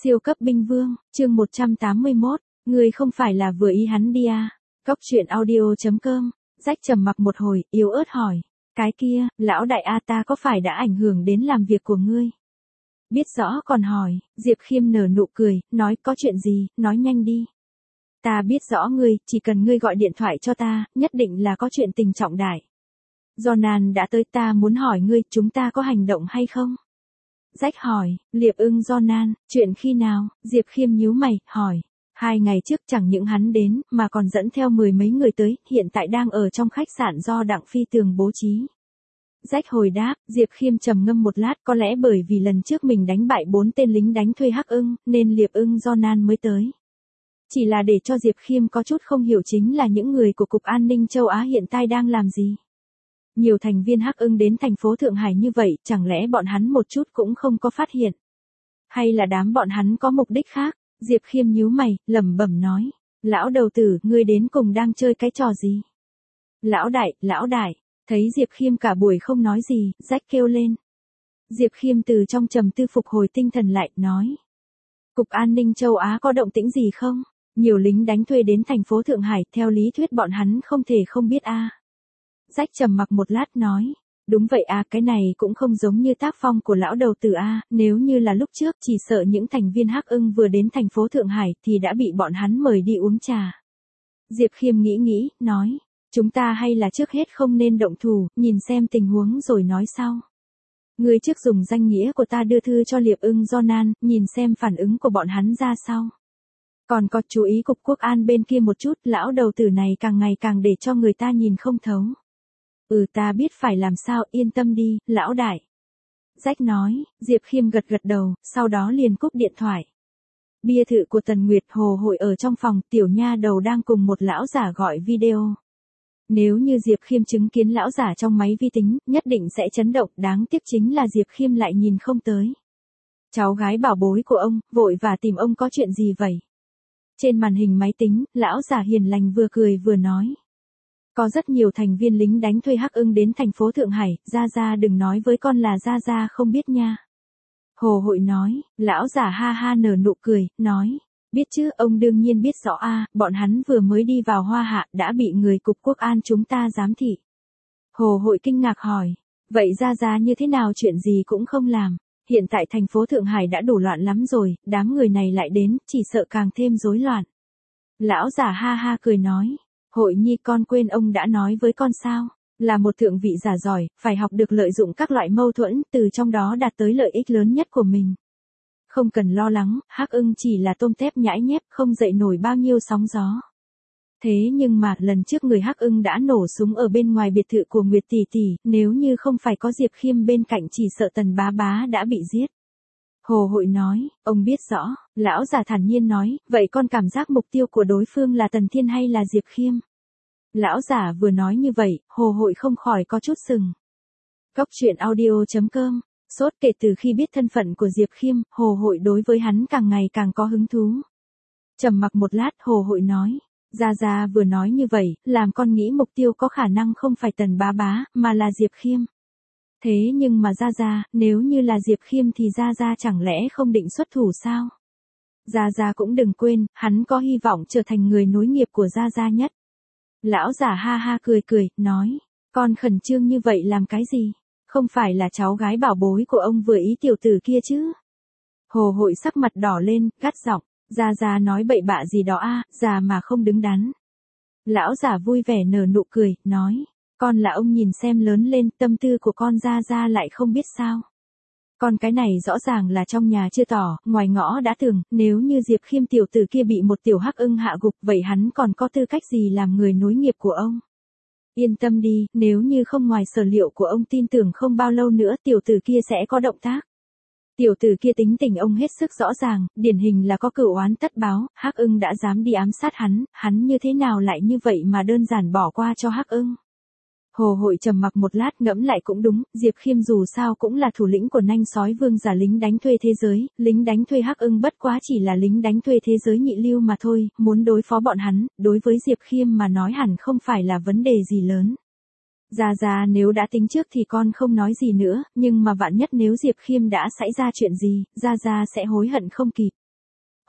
Siêu cấp binh vương, chương 181, người không phải là vừa ý hắn đi à? Cóc truyện audio.com, Rách trầm mặc một hồi, yếu ớt hỏi. Cái kia, lão đại A ta có phải đã ảnh hưởng đến làm việc của ngươi? Biết rõ còn hỏi, Diệp Khiêm nở nụ cười, nói có chuyện gì, nói nhanh đi. Ta biết rõ ngươi, chỉ cần ngươi gọi điện thoại cho ta, nhất định là có chuyện tình trọng đại. Jonan đã tới, ta muốn hỏi ngươi, chúng ta có hành động hay không? Rách hỏi, Liệp Ưng Jonan, chuyện khi nào? Diệp Khiêm nhíu mày, hỏi. 2 ngày trước chẳng những hắn đến, mà còn dẫn theo 10 mấy người tới, hiện tại đang ở trong khách sạn do Đặng Phi Tường bố trí. Rách hồi đáp, Diệp Khiêm trầm ngâm một lát, có lẽ bởi vì lần trước mình đánh bại 4 tên lính đánh thuê Hắc Ưng, nên Liệp Ưng Jonan mới tới. Chỉ là để cho Diệp Khiêm có chút không hiểu chính là những người của Cục An ninh châu Á hiện tại đang làm gì. Nhiều thành viên Hắc Ưng đến thành phố Thượng Hải như vậy, chẳng lẽ bọn hắn một chút cũng không có phát hiện? Hay là đám bọn hắn có mục đích khác? Diệp Khiêm nhíu mày, lẩm bẩm nói. Lão đầu tử, ngươi đến cùng đang chơi cái trò gì? Lão đại, thấy Diệp Khiêm cả buổi không nói gì, Rách kêu lên. Diệp Khiêm từ trong trầm tư phục hồi tinh thần lại, nói. Cục An ninh châu Á có động tĩnh gì không? Nhiều lính đánh thuê đến thành phố Thượng Hải, theo lý thuyết bọn hắn không thể không biết a. Rách trầm mặc một lát nói. Đúng vậy à, cái này cũng không giống như tác phong của lão đầu tử a, nếu như là lúc trước chỉ sợ những thành viên Hắc Ưng vừa đến thành phố Thượng Hải thì đã bị bọn hắn mời đi uống trà. Diệp Khiêm nghĩ, nói, chúng ta hay là trước hết không nên động thủ, nhìn xem tình huống rồi nói sau. Người trước dùng danh nghĩa của ta đưa thư cho Liệp Ưng Jonan, nhìn xem phản ứng của bọn hắn ra sao. Còn có chú ý Cục Quốc an bên kia một chút, lão đầu tử này càng ngày càng để cho người ta nhìn không thấu. Ta biết phải làm sao, yên tâm đi, lão đại. Rách nói, Diệp Khiêm gật đầu, sau đó liền cúp điện thoại. Bia thự của Tần Nguyệt Hồ hội ở trong phòng, tiểu nha đầu đang cùng một lão giả gọi video. Nếu như Diệp Khiêm chứng kiến lão giả trong máy vi tính, nhất định sẽ chấn động, đáng tiếc chính là Diệp Khiêm lại nhìn không tới. Cháu gái bảo bối của ông, vội và tìm ông có chuyện gì vậy? Trên màn hình máy tính, lão giả hiền lành vừa cười vừa nói. Có rất nhiều thành viên lính đánh thuê Hắc Ưng đến thành phố Thượng Hải, Gia đừng nói với con là Gia không biết nha. Hồ hội nói, lão giả ha nở nụ cười, nói, biết chứ, ông đương nhiên biết rõ a, bọn hắn vừa mới đi vào Hoa Hạ, đã bị người Cục Quốc an chúng ta giám thị. Hồ hội kinh ngạc hỏi, vậy Gia như thế nào chuyện gì cũng không làm, hiện tại thành phố Thượng Hải đã đủ loạn lắm rồi, đám người này lại đến, chỉ sợ càng thêm rối loạn. Lão giả ha cười nói. Hội nhi con quên ông đã nói với con sao, là một thượng vị giả giỏi, phải học được lợi dụng các loại mâu thuẫn, từ trong đó đạt tới lợi ích lớn nhất của mình. Không cần lo lắng, Hắc Ưng chỉ là tôm tép nhãi nhép, không dậy nổi bao nhiêu sóng gió. Thế nhưng mà, lần trước người Hắc Ưng đã nổ súng ở bên ngoài biệt thự của Nguyệt tỷ tỷ, nếu như không phải có Diệp Khiêm bên cạnh chỉ sợ Tần bá đã bị giết. Hồ hội nói, ông biết rõ, lão già thản nhiên nói, vậy con cảm giác mục tiêu của đối phương là Tần Thiên hay là Diệp Khiêm? Lão giả vừa nói như vậy, hồ hội không khỏi có chút sừng. Cóc truyện audio.com, sốt kể từ khi biết thân phận của Diệp Khiêm, hồ hội đối với hắn càng ngày càng có hứng thú. Trầm mặc một lát, hồ hội nói, Gia vừa nói như vậy, làm con nghĩ mục tiêu có khả năng không phải Tần bá, mà là Diệp Khiêm. Thế nhưng mà Gia, nếu như là Diệp Khiêm thì Gia chẳng lẽ không định xuất thủ sao? Gia cũng đừng quên, hắn có hy vọng trở thành người nối nghiệp của Gia nhất. Lão giả ha cười, nói, con khẩn trương như vậy làm cái gì? Không phải là cháu gái bảo bối của ông vừa ý tiểu tử kia chứ? Hồ hội sắc mặt đỏ lên, gắt giọng, Gia nói bậy bạ gì đó a, già mà không đứng đắn. Lão giả vui vẻ nở nụ cười, nói. Con là ông nhìn xem lớn lên, tâm tư của con Gia lại không biết sao. Con cái này rõ ràng là trong nhà chưa tỏ, ngoài ngõ đã tường, nếu như Diệp Khiêm tiểu tử kia bị một tiểu Hắc Ưng hạ gục, vậy hắn còn có tư cách gì làm người nối nghiệp của ông? Yên tâm đi, nếu như không ngoài sở liệu của ông tin tưởng không bao lâu nữa tiểu tử kia sẽ có động tác. Tiểu tử kia tính tình ông hết sức rõ ràng, điển hình là có cửu oán tất báo, Hắc Ưng đã dám đi ám sát hắn như thế nào lại như vậy mà đơn giản bỏ qua cho Hắc Ưng? Hồ hội trầm mặc một lát ngẫm lại cũng đúng, Diệp Khiêm dù sao cũng là thủ lĩnh của nanh sói vương giả lính đánh thuê thế giới, lính đánh thuê Hắc Ưng bất quá chỉ là lính đánh thuê thế giới nhị lưu mà thôi, muốn đối phó bọn hắn, đối với Diệp Khiêm mà nói hẳn không phải là vấn đề gì lớn. Gia nếu đã tính trước thì con không nói gì nữa, nhưng mà vạn nhất nếu Diệp Khiêm đã xảy ra chuyện gì, Gia sẽ hối hận không kịp.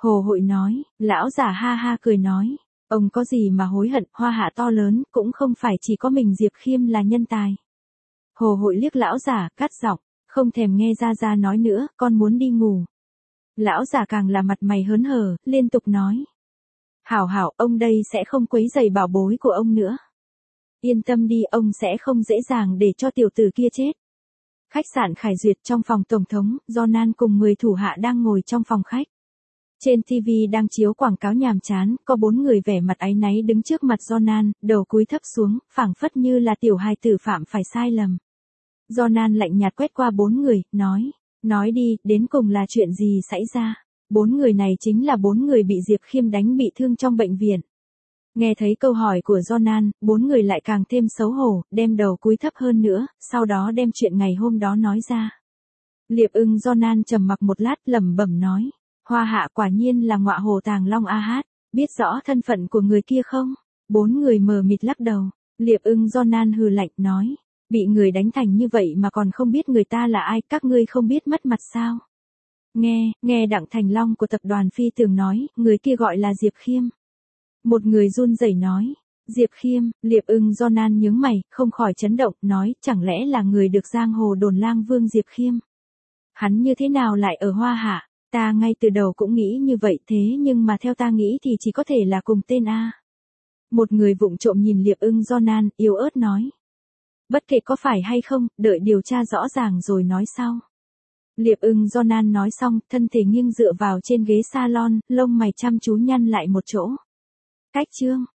Hồ Hội nói, lão giả ha ha cười nói, ông có gì mà hối hận, Hoa Hạ to lớn, cũng không phải chỉ có mình Diệp Khiêm là nhân tài. Hồ Hội liếc lão giả, cắt giọng, không thèm nghe Gia nói nữa, con muốn đi ngủ. Lão giả càng là mặt mày hớn hở, liên tục nói. Hảo hảo, ông đây sẽ không quấy rầy bảo bối của ông nữa. Yên tâm đi, ông sẽ không dễ dàng để cho tiểu tử kia chết. Khách sạn Khải Duyệt, trong phòng tổng thống, Jonan cùng 10 thủ hạ đang ngồi trong phòng khách. Trên TV đang chiếu quảng cáo nhàm chán, có 4 người vẻ mặt áy náy đứng trước mặt Jonan, đầu cúi thấp xuống, phảng phất như là tiểu hài tử phạm phải sai lầm. Jonan lạnh nhạt quét qua 4 người, nói đi, đến cùng là chuyện gì xảy ra? 4 người này chính là 4 người bị Diệp Khiêm đánh bị thương trong bệnh viện. Nghe thấy câu hỏi của Jonan, 4 người lại càng thêm xấu hổ, đem đầu cúi thấp hơn nữa, sau đó đem chuyện ngày hôm đó nói ra. Liệp Ưng Jonan trầm mặc một lát, lẩm bẩm nói, Hoa Hạ quả nhiên là ngọa hồ tàng long a hát, biết rõ thân phận của người kia không? 4 người mờ mịt lắc đầu. Liệp Ưng Jonan hừ lạnh nói, bị người đánh thành như vậy mà còn không biết người ta là ai, các ngươi không biết mất mặt sao? Nghe Đặng Thành Long của tập đoàn Phi Tường nói, người kia gọi là Diệp Khiêm. Một người run rẩy nói, Diệp Khiêm, Liệp Ưng Jonan nhướng mày, không khỏi chấn động, nói, chẳng lẽ là người được giang hồ đồn lang vương Diệp Khiêm? Hắn như thế nào lại ở Hoa Hạ? Ta ngay từ đầu cũng nghĩ như vậy, thế nhưng mà theo ta nghĩ thì chỉ có thể là cùng tên A. Một người vụng trộm nhìn Liệp Ưng Jonan, yếu ớt nói. Bất kể có phải hay không, đợi điều tra rõ ràng rồi nói sau. Liệp Ưng Jonan nói xong, thân thể nghiêng dựa vào trên ghế salon, lông mày chăm chú nhăn lại một chỗ. Cách chương.